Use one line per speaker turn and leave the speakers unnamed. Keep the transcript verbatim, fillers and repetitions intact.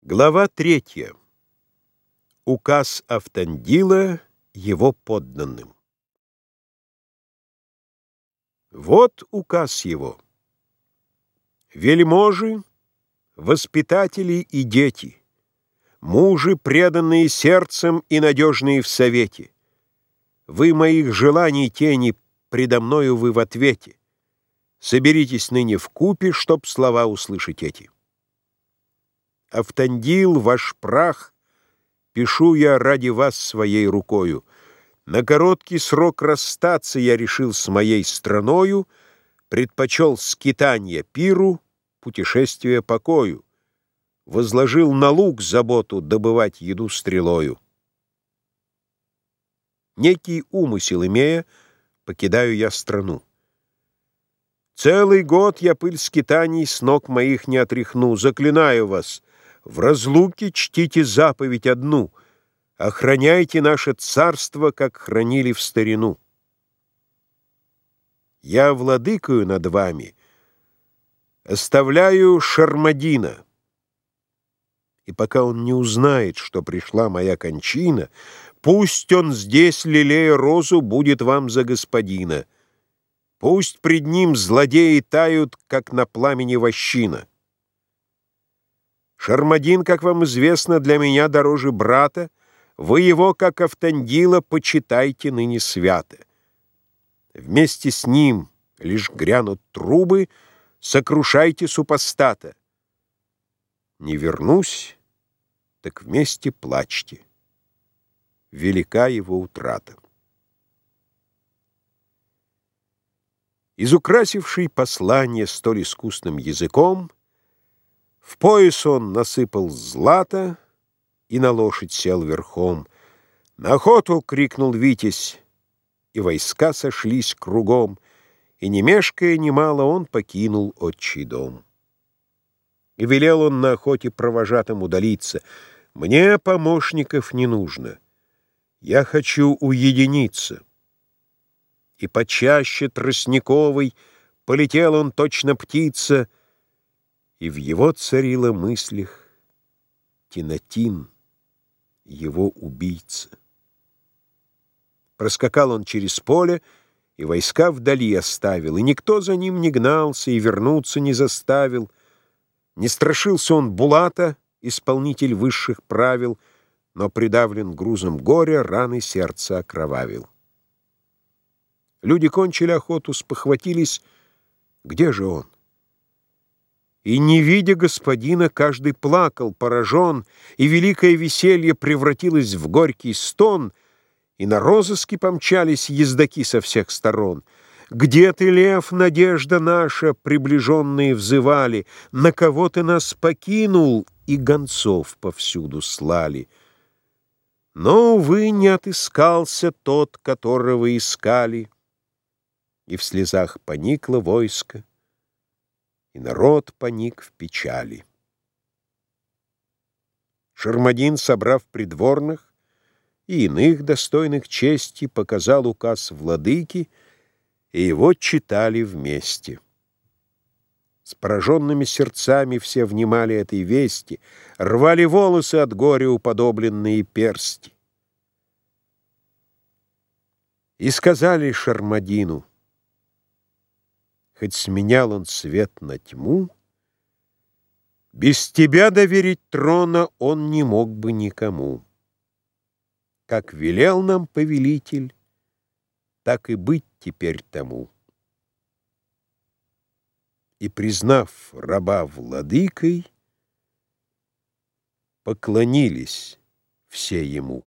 Глава третья. Указ Автандила его подданным. Вот указ его. Вельможи, воспитатели и дети, мужи, преданные сердцем и надежные в совете, вы моих желаний тени, предо мною вы в ответе. Соберитесь ныне вкупе, чтоб слова услышать эти. Автандил, ваш прах, пишу я ради вас своей рукою. На короткий срок расстаться я решил с моей страною, предпочел скитанье пиру, путешествие покою, возложил на луг заботу добывать еду стрелою. Некий умысел имея, покидаю я страну. Целый год я пыль скитаний с ног моих не отряхну. Заклинаю вас, в разлуке чтите заповедь одну: охраняйте наше царство, как хранили в старину. Я владыкаю над вами, оставляю Шармадина. И пока он не узнает, что пришла моя кончина, пусть он здесь, лелея розу, будет вам за господина. Пусть пред ним злодеи тают, как на пламени вощина. Шармадин, как вам известно, для меня дороже брата, вы его, как Автандила, почитайте ныне свято. Вместе с ним, лишь грянут трубы, сокрушайте супостата. Не вернусь, так вместе плачьте. Велика его утрата. Изукрасивший послание столь искусным языком, в пояс он насыпал злато и на лошадь сел верхом. «На охоту!» — крикнул Витязь, и войска сошлись кругом, и, не мешкая немало, он покинул отчий дом. И велел он на охоте провожатым удалиться: «Мне помощников не нужно, я хочу уединиться». И почаще тростниковой полетел он точно птица, и в его царила мыслях Тинатин, его убийца. Проскакал он через поле, и войска вдали оставил, и никто за ним не гнался, и вернуться не заставил. Не страшился он Булата, исполнитель высших правил, но, придавлен грузом горя, раны сердца окровавил. Люди кончили охоту, спохватились, где же он? И, не видя господина, каждый плакал, поражен, и великое веселье превратилось в горький стон, и на розыски помчались ездаки со всех сторон. «Где ты, лев, надежда наша?» — приближенные взывали. «На кого ты нас покинул?» — и гонцов повсюду слали. Но, увы, не отыскался тот, которого искали, и в слезах поникло войско, и народ поник в печали. Шармадин, собрав придворных и иных достойных чести, показал указ владыки, и его читали вместе. С пораженными сердцами все внимали этой вести, рвали волосы от горя уподобленные персти. И сказали Шармадину: хоть сменял он свет на тьму, без тебя доверить трона он не мог бы никому. Как велел нам повелитель, так и быть теперь тому. И, признав раба владыкой, поклонились все ему.